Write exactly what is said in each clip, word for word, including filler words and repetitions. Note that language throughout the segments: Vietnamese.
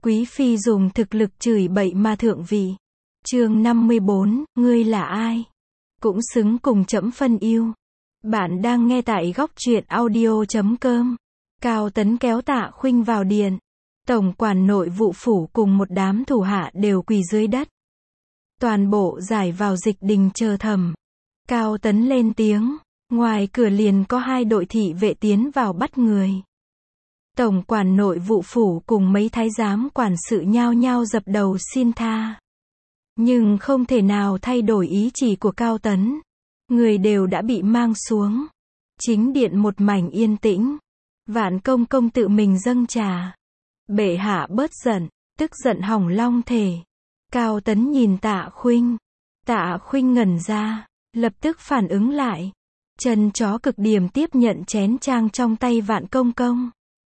Quý phi dùng thực lực chửi bậy mà thượng vị. Chương năm mươi bốn, ngươi là ai? Cũng xứng cùng trẫm phân yêu. Bạn đang nghe tại góc truyện audio chấm com. Cao Tấn kéo Tạ Khuynh vào điện. Tổng quản nội vụ phủ cùng một đám thủ hạ đều quỳ dưới đất. Toàn bộ giải vào dịch đình chờ thẩm. Cao Tấn lên tiếng. Ngoài cửa liền có hai đội thị vệ tiến vào bắt người. Tổng quản nội vụ phủ cùng mấy thái giám quản sự nhao nhao dập đầu xin tha. Nhưng không thể nào thay đổi ý chỉ của Cao Tấn. Người đều đã bị mang xuống. Chính điện một mảnh yên tĩnh. Vạn Công Công tự mình dâng trà. Bệ hạ bớt giận, tức giận hỏng long thể. Cao Tấn nhìn Tạ Khuynh. Tạ Khuynh ngẩn ra, lập tức phản ứng lại. Chân chó cực điểm tiếp nhận chén trang trong tay Vạn Công Công.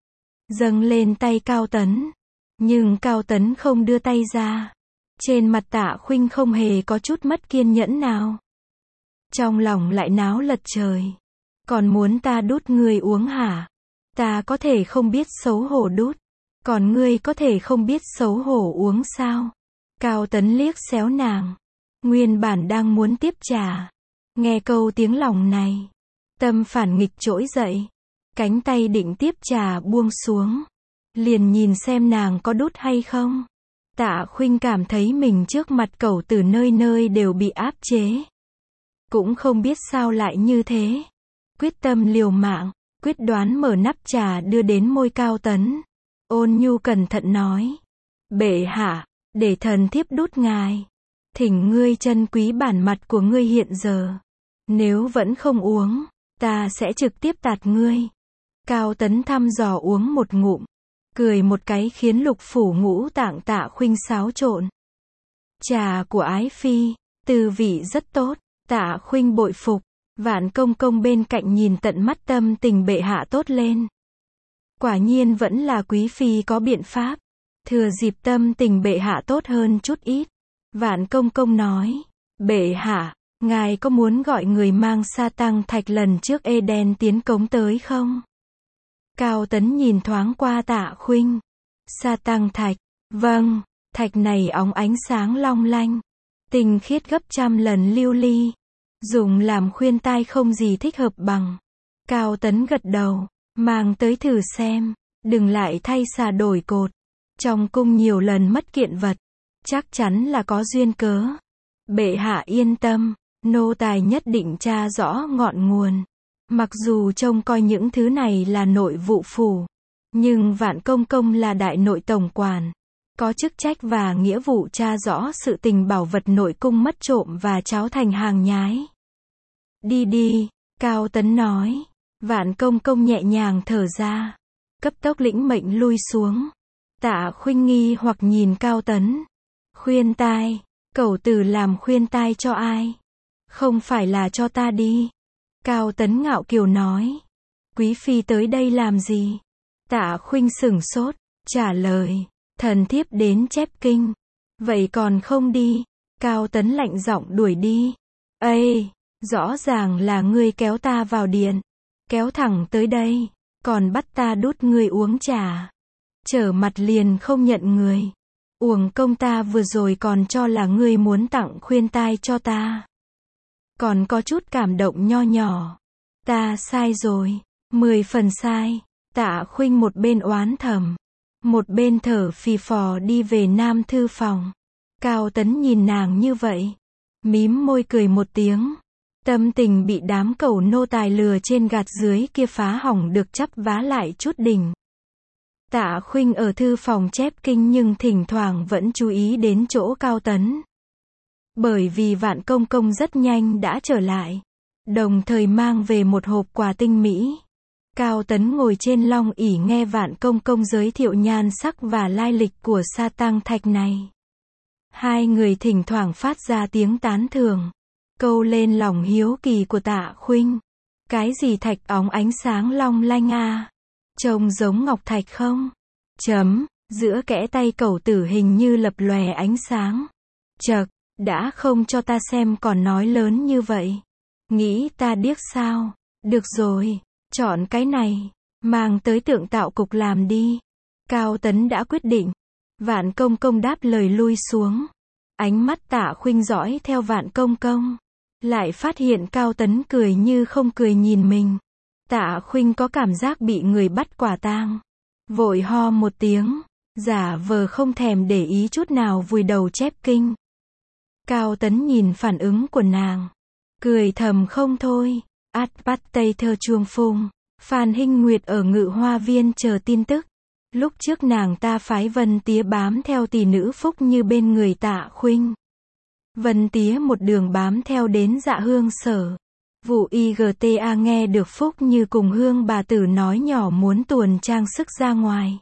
Dâng lên tay Cao Tấn. Nhưng Cao Tấn không đưa tay ra. Trên mặt Tạ Khuynh không hề có chút mất kiên nhẫn nào. Trong lòng lại náo lật trời. Còn muốn ta đút ngươi uống hả? Ta có thể không biết xấu hổ đút. Còn ngươi có thể không biết xấu hổ uống sao? Cao Tấn liếc xéo nàng. Nguyên bản đang muốn tiếp trà. Nghe câu tiếng lòng này. Tâm phản nghịch trỗi dậy. Cánh tay định tiếp trà buông xuống. Liền nhìn xem nàng có đút hay không. Tạ Khuynh cảm thấy mình trước mặt cẩu từ nơi nơi đều bị áp chế. Cũng không biết sao lại như thế. Quyết tâm liều mạng, quyết đoán mở nắp trà đưa đến môi Cao Tấn. Ôn nhu cẩn thận nói. Bệ hạ, để thần thiếp đút ngài. Thỉnh ngươi trân quý bản mặt của ngươi hiện giờ. Nếu vẫn không uống, ta sẽ trực tiếp tạt ngươi. Cao Tấn thăm dò uống một ngụm. Cười một cái khiến lục phủ ngũ tạng Tạ Khuynh xáo trộn. Trà của ái phi, tư vị rất tốt. Tạ Khuynh bội phục. Vạn Công Công bên cạnh nhìn tận mắt tâm tình bệ hạ tốt lên. Quả nhiên vẫn là quý phi có biện pháp. Thừa dịp tâm tình bệ hạ tốt hơn chút ít. Vạn Công Công nói. Bệ hạ, ngài có muốn gọi người mang sa tăng thạch lần trước Eden tiến cống tới không? Cao Tấn nhìn thoáng qua Tạ Khuynh. Sa tăng thạch. Vâng, thạch này óng ánh sáng long lanh. Tinh khiết gấp trăm lần lưu ly. Dùng làm khuyên tai không gì thích hợp bằng. Cao Tấn gật đầu. Mang tới thử xem. Đừng lại thay xà đổi cột. Trong cung nhiều lần mất kiện vật. Chắc chắn là có duyên cớ. Bệ hạ yên tâm. Nô tài nhất định tra rõ ngọn nguồn. Mặc dù trông coi những thứ này là nội vụ phủ. Nhưng Vạn Công Công là đại nội tổng quản. Có chức trách và nghĩa vụ tra rõ sự tình bảo vật nội cung mất trộm và tráo thành hàng nhái. Đi đi, Cao Tấn nói. Vạn Công Công nhẹ nhàng thở ra. Cấp tốc lĩnh mệnh lui xuống. Tạ Khuynh nghi hoặc nhìn Cao Tấn. Khuyên tai, cẩu tử làm khuyên tai cho ai? Không phải là cho ta đi. Cao Tấn ngạo kiều nói. Quý phi tới đây làm gì? Tạ Khuynh sửng sốt, trả lời. Thần thiếp đến chép kinh. Vậy còn không đi? Cao Tấn lạnh giọng đuổi đi. Ê, rõ ràng là ngươi kéo ta vào điện. Kéo thẳng tới đây. Còn bắt ta đút ngươi uống trà. Trở mặt liền không nhận người. Uổng công ta vừa rồi còn cho là ngươi muốn tặng khuyên tai cho ta. Còn có chút cảm động nho nhỏ. Ta sai rồi. Mười phần sai. Tạ Khuynh một bên oán thầm. Một bên thở phì phò đi về Nam thư phòng. Cao Tấn nhìn nàng như vậy. Mím môi cười một tiếng. Tâm tình bị đám cẩu nô tài lừa trên gạt dưới kia phá hỏng được chắp vá lại chút đỉnh. Tạ Khuynh ở thư phòng chép kinh nhưng thỉnh thoảng vẫn chú ý đến chỗ Cao Tấn. Bởi vì Vạn Công Công rất nhanh đã trở lại. Đồng thời mang về một hộp quà tinh mỹ. Cao Tấn ngồi trên long ỷ nghe Vạn Công Công giới thiệu nhan sắc và lai lịch của sa tăng thạch này. Hai người thỉnh thoảng phát ra tiếng tán thưởng. Câu lên lòng hiếu kỳ của Tạ Khuynh. Cái gì thạch óng ánh sáng long lanh à? Trông giống ngọc thạch không? Chấm, giữa kẽ tay cẩu tử hình như lập lòe ánh sáng. Chậc, đã không cho ta xem còn nói lớn như vậy. Nghĩ ta điếc sao? Được rồi, chọn cái này. Mang tới tượng tạo cục làm đi. Cao Tấn đã quyết định. Vạn công công đáp lời lui xuống. Ánh mắt Tạ Khuynh dõi theo Vạn công công. Lại phát hiện Cao Tấn cười như không cười nhìn mình. Tạ Khuynh có cảm giác bị người bắt quả tang. Vội ho một tiếng, giả vờ không thèm để ý chút nào vùi đầu chép kinh. Cao Tấn nhìn phản ứng của nàng, cười thầm không thôi. Át bắt tây thơ chuông phung. Phan Hinh Nguyệt ở Ngự Hoa Viên chờ tin tức. Lúc trước nàng ta phái Vân Tía bám theo tỷ nữ Phúc Như bên người Tạ Khuynh. Vân Tía một đường bám theo đến Dạ Hương sở. Vụ i giê tê a nghe được Phúc Như cùng Hương bà tử nói nhỏ muốn tuồn trang sức ra ngoài.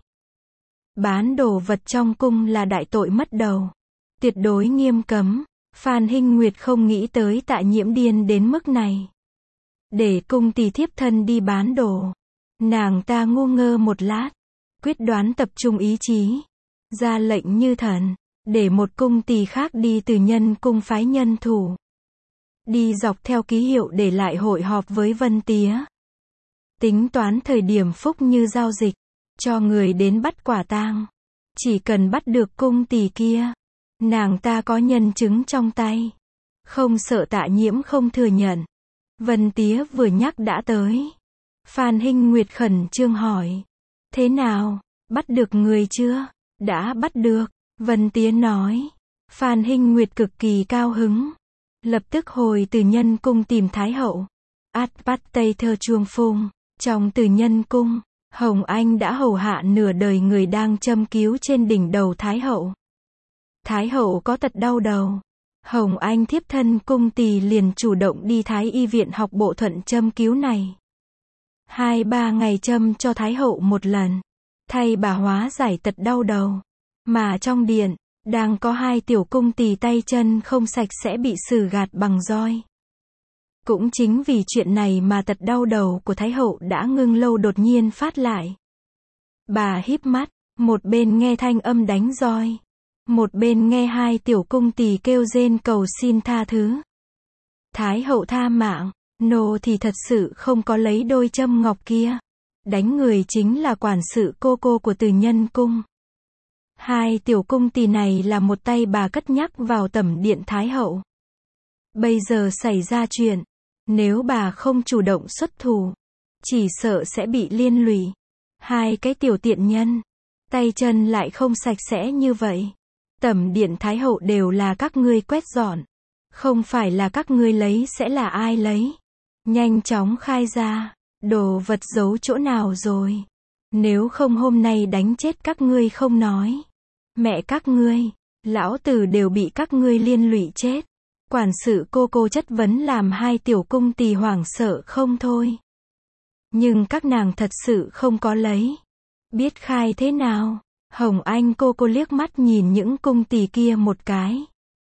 Bán đồ vật trong cung là đại tội mất đầu. Tuyệt đối nghiêm cấm. Phan Hinh Nguyệt không nghĩ tới Tạ Nhiễm điên đến mức này. Để cung tỳ thiếp thân đi bán đồ. Nàng ta ngu ngơ một lát. Quyết đoán tập trung ý chí. Ra lệnh như thần. Để một cung tỳ khác đi từ nhân cung phái nhân thủ. Đi dọc theo ký hiệu để lại hội họp với Vân Tía. Tính toán thời điểm Phúc Như giao dịch. Cho người đến bắt quả tang. Chỉ cần bắt được cung tỳ kia. Nàng ta có nhân chứng trong tay. Không sợ Tạ Nhiễm không thừa nhận. Vân Tía vừa nhắc đã tới. Phan Hinh Nguyệt khẩn trương hỏi. Thế nào? Bắt được người chưa? Đã bắt được. Vân Tía nói. Phan Hinh Nguyệt cực kỳ cao hứng. Lập tức hồi từ nhân cung tìm Thái hậu. Át bắt tây thơ chuông phung. Trong từ nhân cung, Hồng Anh đã hầu hạ nửa đời người đang châm cứu trên đỉnh đầu Thái hậu. Thái hậu có tật đau đầu. Hồng Anh thiếp thân cung tỳ liền chủ động đi Thái y viện học bộ thuận châm cứu này. Hai ba ngày châm cho Thái hậu một lần. Thay bà hóa giải tật đau đầu. Mà trong điện, đang có hai tiểu cung tỳ tay chân không sạch sẽ bị xử gạt bằng roi. Cũng chính vì chuyện này mà tật đau đầu của Thái hậu đã ngưng lâu đột nhiên phát lại. Bà híp mắt, một bên nghe thanh âm đánh roi. Một bên nghe hai tiểu cung tỳ kêu rên cầu xin tha thứ. Thái hậu tha mạng, nô thì thật sự không có lấy đôi châm ngọc kia. Đánh người chính là quản sự cô cô của từ nhân cung. Hai tiểu cung tỳ này là một tay bà cất nhắc vào tẩm điện Thái hậu. Bây giờ xảy ra chuyện, nếu bà không chủ động xuất thủ, chỉ sợ sẽ bị liên lụy. Hai cái tiểu tiện nhân, tay chân lại không sạch sẽ như vậy. Tẩm điện Thái hậu đều là các ngươi quét dọn. Không phải là các ngươi lấy sẽ là ai lấy. Nhanh chóng khai ra, đồ vật giấu chỗ nào rồi. Nếu không hôm nay đánh chết các ngươi không nói. Mẹ các ngươi, lão tử đều bị các ngươi liên lụy chết. Quản sự cô cô chất vấn làm hai tiểu cung tỳ hoảng sợ không thôi. Nhưng các nàng thật sự không có lấy. Biết khai thế nào? Hồng Anh cô cô liếc mắt nhìn những cung tỳ kia một cái.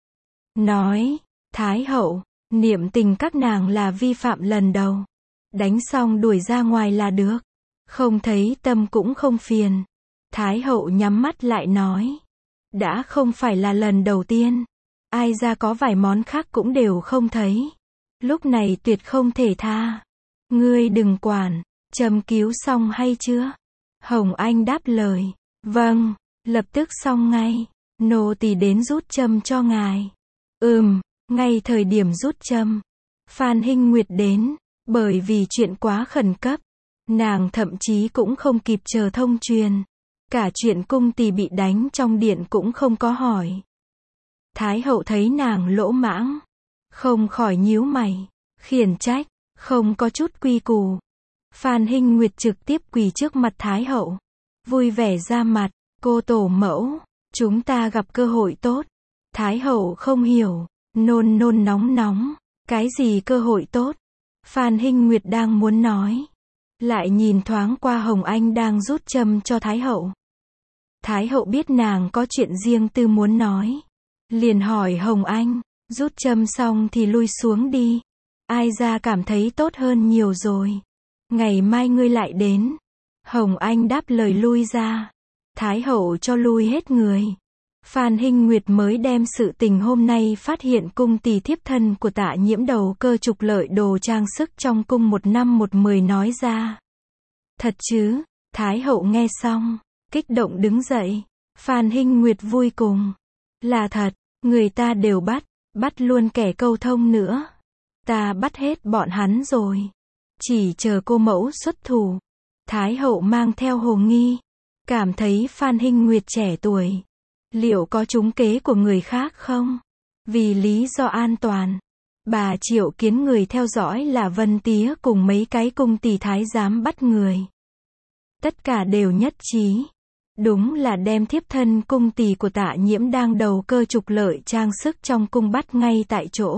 Nói, Thái hậu, niệm tình các nàng là vi phạm lần đầu. Đánh xong đuổi ra ngoài là được. Không thấy tâm cũng không phiền. Thái hậu nhắm mắt lại nói. Đã không phải là lần đầu tiên. Ai ra có vài món khác cũng đều không thấy. Lúc này tuyệt không thể tha. Ngươi đừng quản, châm cứu xong hay chưa? Hồng Anh đáp lời. Vâng, lập tức xong ngay. Nô tỳ đến rút châm cho ngài. Ừm, ngay thời điểm rút châm. Phan Hinh Nguyệt đến, bởi vì chuyện quá khẩn cấp. Nàng thậm chí cũng không kịp chờ thông truyền. Cả chuyện cung tỳ bị đánh trong điện cũng không có hỏi. Thái hậu thấy nàng lỗ mãng, không khỏi nhíu mày, khiển trách, không có chút quy củ. Phan Hinh Nguyệt trực tiếp quỳ trước mặt Thái hậu, vui vẻ ra mặt, cô tổ mẫu, chúng ta gặp cơ hội tốt. Thái hậu không hiểu, nôn nôn nóng nóng, cái gì cơ hội tốt? Phan Hinh Nguyệt đang muốn nói, lại nhìn thoáng qua Hồng Anh đang rút châm cho Thái hậu. Thái hậu biết nàng có chuyện riêng tư muốn nói, liền hỏi Hồng Anh, rút châm xong thì lui xuống đi. Ai ra cảm thấy tốt hơn nhiều rồi. Ngày mai ngươi lại đến. Hồng Anh đáp lời lui ra. Thái hậu cho lui hết người. Phan Hinh Nguyệt mới đem sự tình hôm nay phát hiện cung tỳ thiếp thân của Tạ Nhiễm đầu cơ trục lợi đồ trang sức trong cung một năm một mười nói ra. Thật chứ? Thái hậu nghe xong, kích động đứng dậy. Phan Hinh Nguyệt vui cùng. Là thật, người ta đều bắt, bắt luôn kẻ câu thông nữa. Ta bắt hết bọn hắn rồi. Chỉ chờ cô mẫu xuất thủ. Thái hậu mang theo hồ nghi. Cảm thấy Phan Hinh Nguyệt trẻ tuổi. Liệu có trúng kế của người khác không? Vì lý do an toàn. Bà triệu kiến người theo dõi là Vân Tía cùng mấy cái cung tỳ thái giám bắt người. Tất cả đều nhất trí. Đúng là đem thiếp thân cung tỳ của Tạ Nhiễm đang đầu cơ trục lợi trang sức trong cung bắt ngay tại chỗ.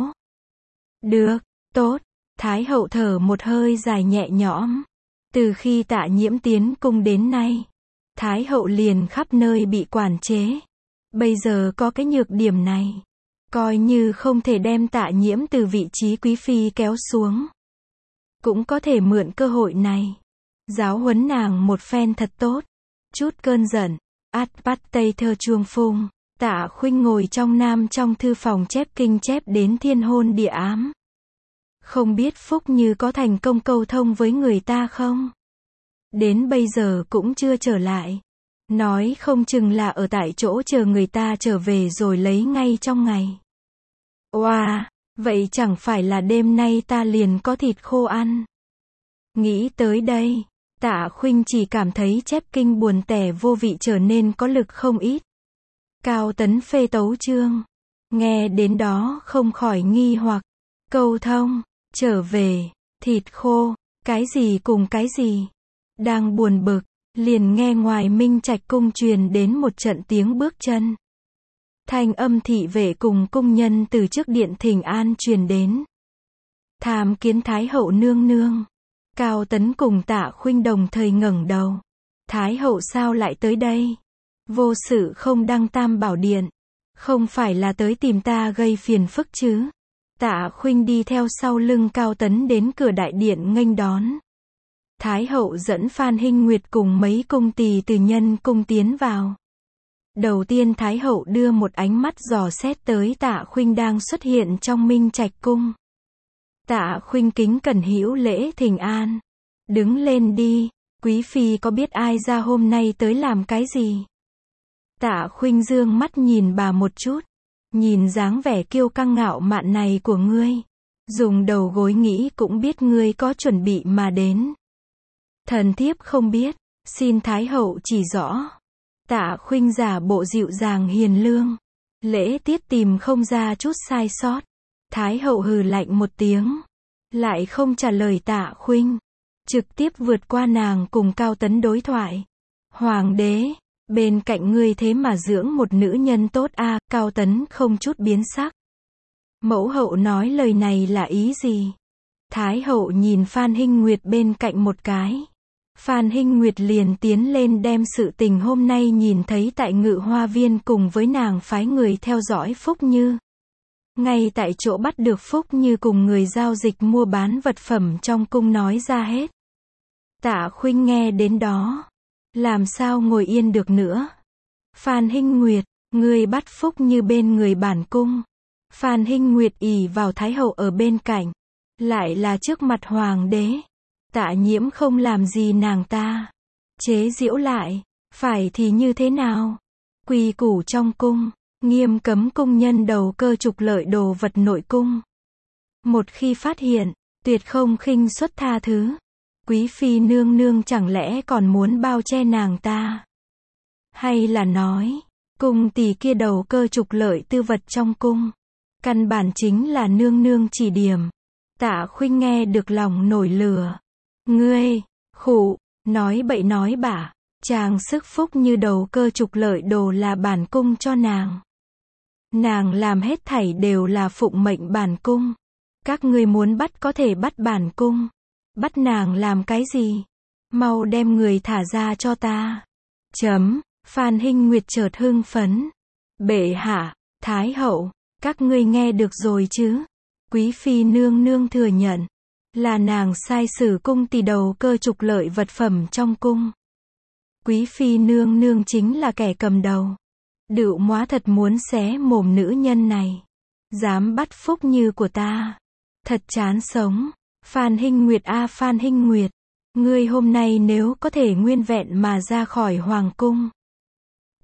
Được, tốt. Thái hậu thở một hơi dài nhẹ nhõm. Từ khi Tạ Nhiễm tiến cung đến nay, Thái hậu liền khắp nơi bị quản chế. Bây giờ có cái nhược điểm này, coi như không thể đem Tạ Nhiễm từ vị trí quý phi kéo xuống. Cũng có thể mượn cơ hội này, giáo huấn nàng một phen thật tốt. Chút cơn giận, át bắt tây thơ chuông phung, Tạ Khuynh ngồi trong nam trong thư phòng chép kinh chép đến thiên hôn địa ám. Không biết Phúc Như có thành công câu thông với người ta không? Đến bây giờ cũng chưa trở lại. Nói không chừng là ở tại chỗ chờ người ta trở về rồi lấy ngay trong ngày. Oa, wow, vậy chẳng phải là đêm nay ta liền có thịt khô ăn. Nghĩ tới đây, Tạ Khuynh chỉ cảm thấy chép kinh buồn tẻ vô vị trở nên có lực không ít. Cao tấn phê tấu chương. Nghe đến đó không khỏi nghi hoặc. Câu thông, trở về, thịt khô, cái gì cùng cái gì. Đang buồn bực, liền nghe ngoài Minh Trạch cung truyền đến một trận tiếng bước chân. Thanh âm thị vệ cùng cung nhân từ trước điện thỉnh an truyền đến. Tham kiến Thái hậu nương nương. Cao Tấn cùng Tạ Khuynh đồng thời ngẩng đầu. Thái hậu sao lại tới đây? Vô sự không đăng Tam Bảo Điện. Không phải là tới tìm ta gây phiền phức chứ? Tạ Khuynh đi theo sau lưng Cao Tấn đến cửa đại điện nghênh đón. Thái hậu dẫn Phan Hinh Nguyệt cùng mấy cung tỳ từ nhân cung tiến vào. Đầu tiên Thái hậu đưa một ánh mắt dò xét tới Tạ Khuynh đang xuất hiện trong Minh Trạch cung. Tạ Khuynh kính cẩn hữu lễ thỉnh an. Đứng lên đi, quý phi có biết ai ra hôm nay tới làm cái gì? Tạ Khuynh dương mắt nhìn bà một chút. Nhìn dáng vẻ kiêu căng ngạo mạn này của ngươi. Dùng đầu gối nghĩ cũng biết ngươi có chuẩn bị mà đến. Thần thiếp không biết, xin Thái hậu chỉ rõ. Tạ Khuynh giả bộ dịu dàng hiền lương. Lễ tiết tìm không ra chút sai sót. Thái hậu hừ lạnh một tiếng. Lại không trả lời Tạ Khuynh. Trực tiếp vượt qua nàng cùng Cao Tấn đối thoại. Hoàng đế, bên cạnh ngươi thế mà dưỡng một nữ nhân tốt a à, Cao Tấn không chút biến sắc. Mẫu hậu nói lời này là ý gì? Thái hậu nhìn Phan Hinh Nguyệt bên cạnh một cái. Phan Hinh Nguyệt liền tiến lên đem sự tình hôm nay nhìn thấy tại Ngự Hoa Viên cùng với nàng phái người theo dõi Phúc Như. Ngay tại chỗ bắt được Phúc Như cùng người giao dịch mua bán vật phẩm trong cung nói ra hết. Tạ Khuynh nghe đến đó. Làm sao ngồi yên được nữa? Phan Hinh Nguyệt, ngươi bắt Phúc Như bên người bản cung. Phan Hinh Nguyệt ỷ vào Thái hậu ở bên cạnh. Lại là trước mặt hoàng đế. Tạ Nhiễm không làm gì nàng ta. Chế giễu lại. Phải thì như thế nào? Quy củ trong cung. Nghiêm cấm cung nhân đầu cơ trục lợi đồ vật nội cung. Một khi phát hiện, tuyệt không khinh suất tha thứ. Quý phi nương nương chẳng lẽ còn muốn bao che nàng ta? Hay là nói, cung tỷ kia đầu cơ trục lợi tư vật trong cung. Căn bản chính là nương nương chỉ điểm. Tạ Khuynh nghe được lòng nổi lửa. Ngươi, khụ, nói bậy nói bạ. Chàng sức Phúc Như đầu cơ trục lợi đồ là bản cung cho nàng. Nàng làm hết thảy đều là phụng mệnh bản cung. Các ngươi muốn bắt có thể bắt bản cung. Bắt nàng làm cái gì? Mau đem người thả ra cho ta. Chấm, Phan Hinh Nguyệt chợt hưng phấn. Bệ hạ, Thái hậu, các ngươi nghe được rồi chứ? Quý phi nương nương thừa nhận. Là nàng sai sử cung tỳ đầu cơ trục lợi vật phẩm trong cung. Quý phi nương nương chính là kẻ cầm đầu. Đựu móa thật muốn xé mồm nữ nhân này. Dám bắt Phúc Như của ta. Thật chán sống. Phan Hinh Nguyệt a à, Phan Hinh Nguyệt. Ngươi hôm nay nếu có thể nguyên vẹn mà ra khỏi hoàng cung.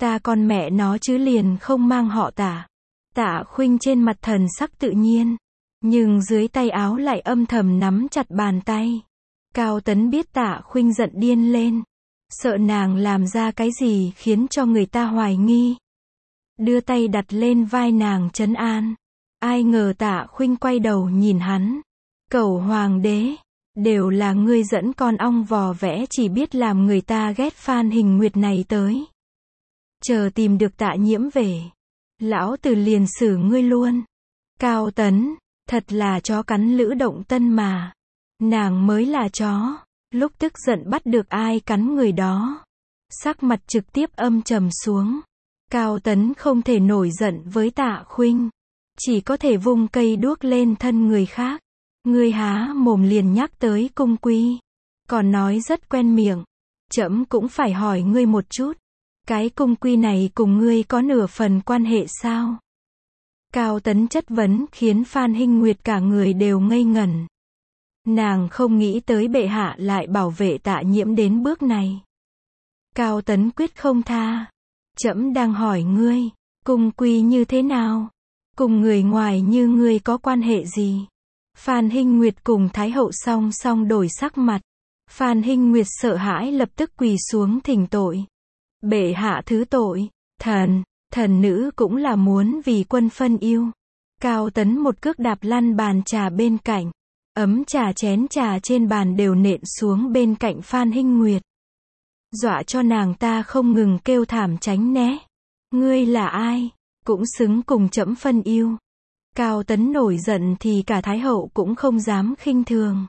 Ta con mẹ nó chứ liền không mang họ Tạ. Tạ Khuynh trên mặt thần sắc tự nhiên, nhưng dưới tay áo lại âm thầm nắm chặt bàn tay. Cao Tấn biết Tạ Khuynh giận điên lên, sợ nàng làm ra cái gì khiến cho người ta hoài nghi. Đưa tay đặt lên vai nàng trấn an. Ai ngờ Tạ Khuynh quay đầu nhìn hắn. Cẩu hoàng đế, đều là ngươi dẫn con ong vò vẽ chỉ biết làm người ta ghét Phan Hình Nguyệt này tới. Chờ tìm được Tạ Nhiễm về, lão tử liền xử ngươi luôn. Cao Tấn, thật là chó cắn Lữ Động Tân mà. Nàng mới là chó. Lúc tức giận bắt được ai cắn người đó. Sắc mặt trực tiếp âm trầm xuống. Cao Tấn không thể nổi giận với Tạ Khuynh, chỉ có thể vung cây đuốc lên thân người khác. Ngươi há mồm liền nhắc tới cung quy, còn nói rất quen miệng. Trẫm cũng phải hỏi ngươi một chút, cái cung quy này cùng ngươi có nửa phần quan hệ sao? Cao Tấn chất vấn khiến Phan Hinh Nguyệt cả người đều ngây ngẩn. Nàng không nghĩ tới bệ hạ lại bảo vệ Tạ Nhiễm đến bước này. Cao Tấn quyết không tha. Trẫm đang hỏi ngươi, cung quy như thế nào? Cùng người ngoài như ngươi có quan hệ gì? Phan Hinh Nguyệt cùng Thái hậu song song đổi sắc mặt. Phan Hinh Nguyệt sợ hãi lập tức quỳ xuống thỉnh tội. Bệ hạ thứ tội, thần, thần nữ cũng là muốn vì quân phân yêu. Cao Tấn một cước đạp lăn bàn trà bên cạnh. Ấm trà chén trà trên bàn đều nện xuống bên cạnh Phan Hinh Nguyệt. Dọa cho nàng ta không ngừng kêu thảm tránh né. Ngươi là ai? Cũng xứng cùng trẫm phân yêu. Cao Tấn nổi giận thì cả Thái hậu cũng không dám khinh thường.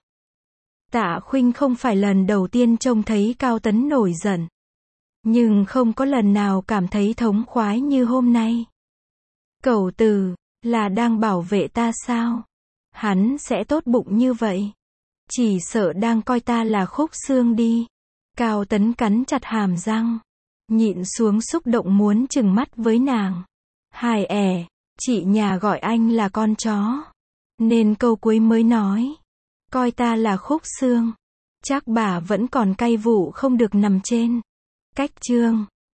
Tạ Khuynh không phải lần đầu tiên trông thấy Cao Tấn nổi giận, nhưng không có lần nào cảm thấy thống khoái như hôm nay. Cẩu tử, là đang bảo vệ ta sao? Hắn sẽ tốt bụng như vậy? Chỉ sợ đang coi ta là khúc xương đi. Cao Tấn cắn chặt hàm răng, nhịn xuống xúc động muốn trừng mắt với nàng. Hài ẻ, chị nhà gọi anh là con chó, nên câu cuối mới nói, coi ta là khúc xương. Chắc bà vẫn còn cay vụ không được nằm trên. Cách chương